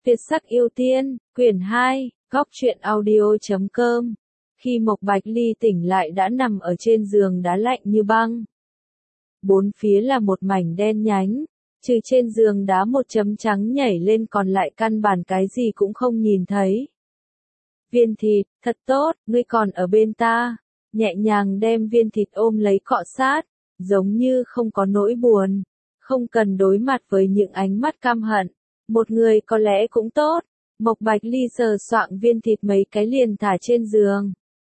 Việt sắc yêu tiên, quyển 2, góc truyện audio.com. Khi Mộc Bạch Ly tỉnh lại đã nằm ở trên giường đá lạnh như băng. Bốn phía là một mảnh đen nhánh, trừ trên giường đá một chấm trắng nhảy lên còn lại căn bản cái gì cũng không nhìn thấy. Viên thịt, thật tốt, ngươi còn ở bên ta. Nhẹ nhàng đem viên thịt ôm lấy cọ sát, giống như không có nỗi buồn, không cần đối mặt với những ánh mắt căm hận. Một người có lẽ cũng tốt. Mộc Bạch Ly sờ soạng viên thịt mấy cái liền thả trên giường.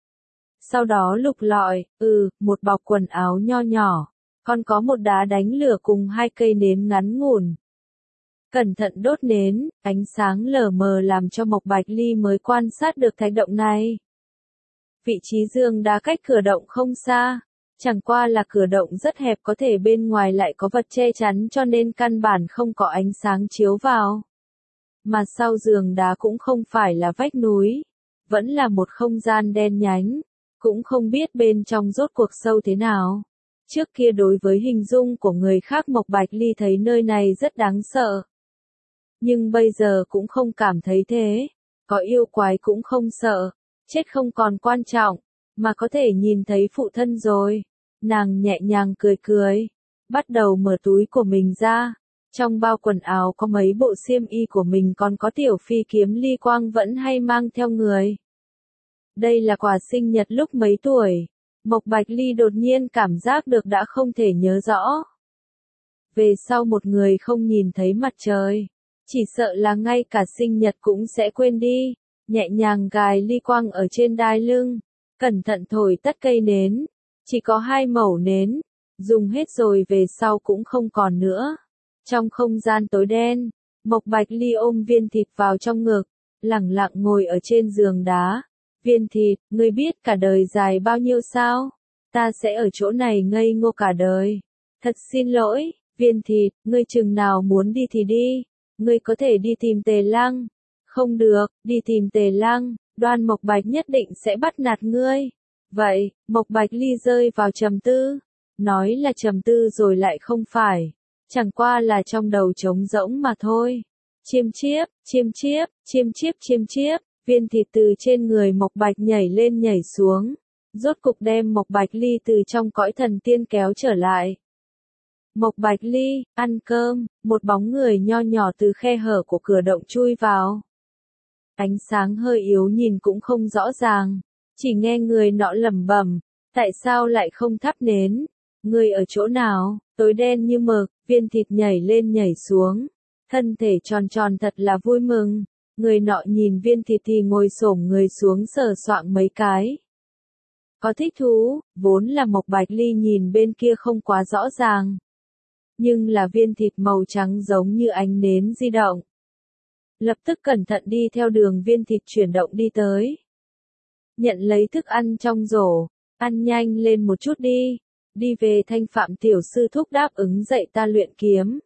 Sau đó lục lọi, một bọc quần áo nho nhỏ, còn có một đá đánh lửa cùng 2 cây nến ngắn ngủn. Cẩn thận đốt nến, ánh sáng lờ mờ làm cho Mộc Bạch Ly mới quan sát được thạch động này. Vị trí giường đá cách cửa động không xa, chẳng qua là cửa động rất hẹp có thể bên ngoài lại có vật che chắn cho nên căn bản không có ánh sáng chiếu vào. Mà sau giường đá cũng không phải là vách núi, vẫn là một không gian đen nhánh, cũng không biết bên trong rốt cuộc sâu thế nào. Trước kia đối với hình dung của người khác Mộc Bạch Ly thấy nơi này rất đáng sợ. Nhưng bây giờ cũng không cảm thấy thế, có yêu quái cũng không sợ, chết không còn quan trọng, mà có thể nhìn thấy phụ thân rồi. Nàng nhẹ nhàng cười cười, bắt đầu mở túi của mình ra. Trong bao quần áo có mấy bộ xiêm y của mình còn có tiểu phi kiếm ly quang vẫn hay mang theo người. Đây là quà sinh nhật lúc mấy tuổi. Mộc Bạch Ly đột nhiên cảm giác được đã không thể nhớ rõ. Về sau một người không nhìn thấy mặt trời, chỉ sợ là ngay cả sinh nhật cũng sẽ quên đi. Nhẹ nhàng gài ly quang ở trên đai lưng, cẩn thận thổi tắt cây nến. Chỉ có 2 mẩu nến, dùng hết rồi về sau cũng không còn nữa. Trong không gian tối đen, Mộc Bạch Ly ôm viên thịt vào trong ngực, lẳng lặng ngồi ở trên giường đá. Viên thịt, ngươi biết cả đời dài bao nhiêu sao? Ta sẽ ở chỗ này ngây ngô cả đời. Thật xin lỗi, viên thịt, ngươi chừng nào muốn đi thì đi. Ngươi có thể đi tìm Tề Lăng. Không được, đi tìm Tề Lăng, Đoan Mộc Bạch nhất định sẽ bắt nạt ngươi. Vậy, Mộc Bạch Ly rơi vào trầm tư. Nói là trầm tư rồi lại không phải. Chẳng qua là trong đầu trống rỗng mà thôi. Chiêm chiếp, chiêm chiếp, chiêm chiếp, chiêm chiếp. Viên thịt từ trên người Mộc Bạch nhảy lên nhảy xuống. Rốt cục đem Mộc Bạch Ly từ trong cõi thần tiên kéo trở lại. Mộc Bạch Ly, ăn cơm. Một bóng người nho nhỏ từ khe hở của cửa động chui vào. Ánh sáng hơi yếu nhìn cũng không rõ ràng. Chỉ nghe người nọ lẩm bẩm, tại sao lại không thắp nến? Người ở chỗ nào? Tối đen như mực, viên thịt nhảy lên nhảy xuống. Thân thể tròn tròn thật là vui mừng. Người nọ nhìn viên thịt thì ngồi xổm người xuống sờ soạng mấy cái. Có thích thú, vốn là Mộc Bạch Ly nhìn bên kia không quá rõ ràng. Nhưng là viên thịt màu trắng giống như ánh nến di động. Lập tức cẩn thận đi theo đường viên thịt chuyển động đi tới. Nhận lấy thức ăn trong rổ, ăn nhanh lên một chút đi. Đi về Thanh Phạm tiểu sư thúc đáp ứng dạy ta luyện kiếm.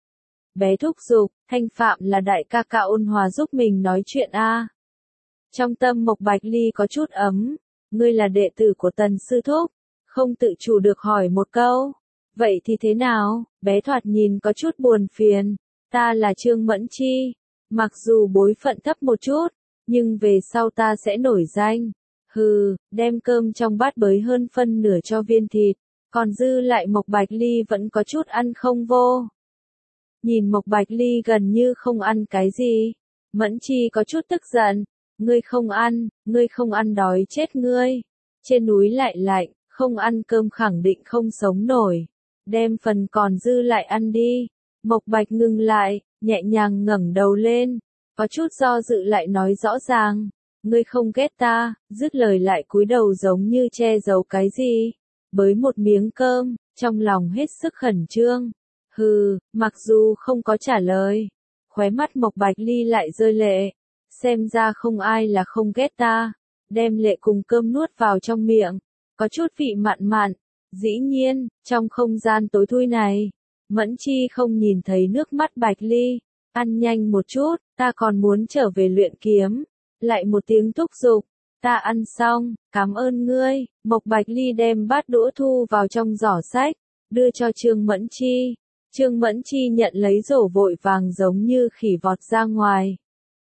Bé thúc giục, Thanh Phạm là đại ca ca ôn hòa giúp mình nói chuyện a. Trong tâm Mộc Bạch Ly có chút ấm, ngươi là đệ tử của Tần sư thúc, không tự chủ được hỏi một câu. Vậy thì thế nào? Bé thoạt nhìn có chút buồn phiền, ta là Trương Mẫn Chi, mặc dù bối phận thấp một chút, nhưng về sau ta sẽ nổi danh. Hừ, đem cơm trong bát bới hơn phân nửa cho viên thịt, còn dư lại Mộc Bạch Ly vẫn có chút ăn không vô. Nhìn Mộc Bạch Ly gần như không ăn cái gì, Mẫn Chi có chút tức giận, ngươi không ăn đói chết ngươi. Trên núi lại lạnh, không ăn cơm khẳng định không sống nổi. Đem phần còn dư lại ăn đi. Mộc Bạch ngừng lại, nhẹ nhàng ngẩng đầu lên, có chút do dự lại nói rõ ràng, ngươi không ghét ta, dứt lời lại cúi đầu giống như che giấu cái gì. Bới một miếng cơm, trong lòng hết sức khẩn trương. Hừ, mặc dù không có trả lời, khóe mắt Mộc Bạch Ly lại rơi lệ. Xem ra không ai là không ghét ta. Đem lệ cùng cơm nuốt vào trong miệng, có chút vị mặn mặn. Dĩ nhiên, trong không gian tối thui này, Mẫn Chi không nhìn thấy nước mắt Bạch Ly. Ăn nhanh một chút, ta còn muốn trở về luyện kiếm. Lại một tiếng thúc giục, ta ăn xong, cảm ơn ngươi. Mộc Bạch Ly đem bát đũa thu vào trong giỏ sách, đưa cho Trương Mẫn Chi. Trương Mẫn Chi nhận lấy rổ vội vàng giống như khỉ vọt ra ngoài.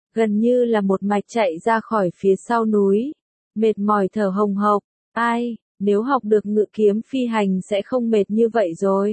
gần như là một mạch chạy ra khỏi phía sau núi, mệt mỏi thở hồng hộc, ai, nếu học được ngự kiếm phi hành sẽ không mệt như vậy rồi.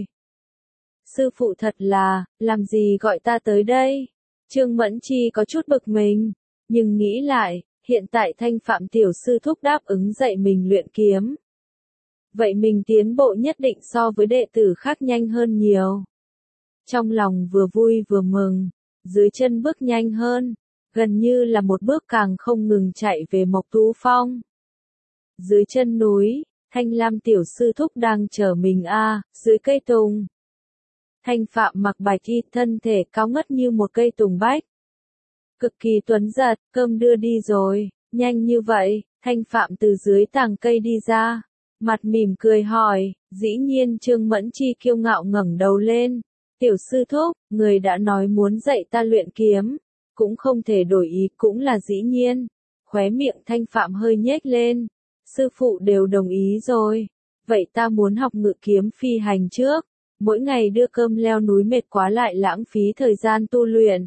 Sư phụ thật là, làm gì gọi ta tới đây? Trương Mẫn Chi có chút bực mình, nhưng nghĩ lại, hiện tại Thanh Phạm tiểu sư thúc đáp ứng dạy mình luyện kiếm. Vậy mình tiến bộ nhất định so với đệ tử khác nhanh hơn nhiều. Trong lòng vừa vui vừa mừng, dưới chân bước nhanh hơn, gần như là một bước càng không ngừng chạy về Mộc Tú Phong. Dưới chân núi, Thanh Lam tiểu sư thúc đang chờ mình dưới cây tùng. Thanh Phạm mặc bạch y, thân thể cao ngất như một cây tùng bách. Cực kỳ tuấn giật, cơm đưa đi rồi, nhanh như vậy, Thanh Phạm từ dưới tàng cây đi ra, mặt mỉm cười hỏi, dĩ nhiên Trương Mẫn Chi kiêu ngạo ngẩng đầu lên, tiểu sư thúc, người đã nói muốn dạy ta luyện kiếm, cũng không thể đổi ý cũng là dĩ nhiên, khóe miệng Thanh Phạm hơi nhếch lên, sư phụ đều đồng ý rồi, vậy ta muốn học ngự kiếm phi hành trước, mỗi ngày đưa cơm leo núi mệt quá lại lãng phí thời gian tu luyện.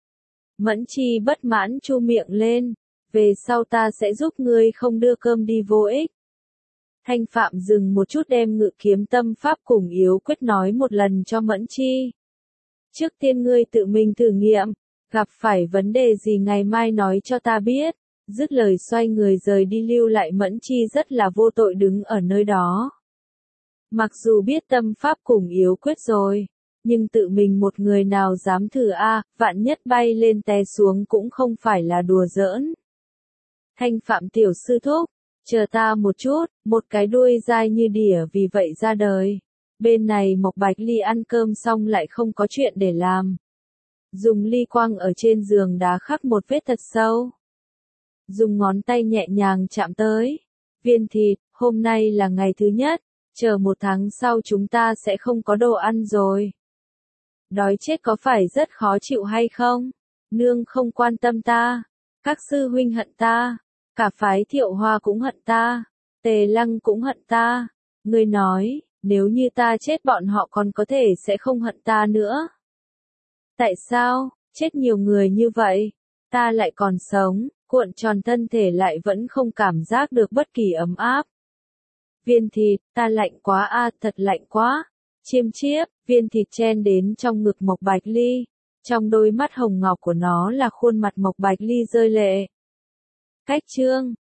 Mẫn Chi bất mãn chu miệng lên, về sau ta sẽ giúp ngươi không đưa cơm đi vô ích. Thanh Phạm dừng một chút đem ngự kiếm tâm pháp cùng yếu quyết nói một lần cho Mẫn Chi. Trước tiên ngươi tự mình thử nghiệm, gặp phải vấn đề gì ngày mai nói cho ta biết. Dứt lời xoay người rời đi, lưu lại Mẫn Chi rất là vô tội đứng ở nơi đó. Mặc dù biết tâm pháp cùng yếu quyết rồi, nhưng tự mình một người nào dám thử vạn nhất bay lên té xuống cũng không phải là đùa giỡn. Thanh Phạm tiểu sư thúc, chờ ta một chút, một cái đuôi dai như đỉa vì vậy ra đời. Bên này Mộc Bạch Ly ăn cơm xong lại không có chuyện để làm. Dùng ly quang ở trên giường đá khắc một vết thật sâu. Dùng ngón tay nhẹ nhàng chạm tới. Viên thịt, hôm nay là ngày thứ nhất, chờ 1 tháng sau chúng ta sẽ không có đồ ăn rồi. Đói chết có phải rất khó chịu hay không? Nương không quan tâm ta, các sư huynh hận ta, cả phái Thiệu Hoa cũng hận ta, Tề Lăng cũng hận ta. Ngươi nói, nếu như ta chết bọn họ còn có thể sẽ không hận ta nữa. Tại sao, chết nhiều người như vậy, ta lại còn sống, cuộn tròn thân thể lại vẫn không cảm giác được bất kỳ ấm áp. Viên thịt, ta lạnh quá thật lạnh quá. Chiêm chiếp, viên thịt chen đến trong ngực Mộc Bạch Ly. Trong đôi mắt hồng ngọc của nó là khuôn mặt Mộc Bạch Ly rơi lệ. Cách chương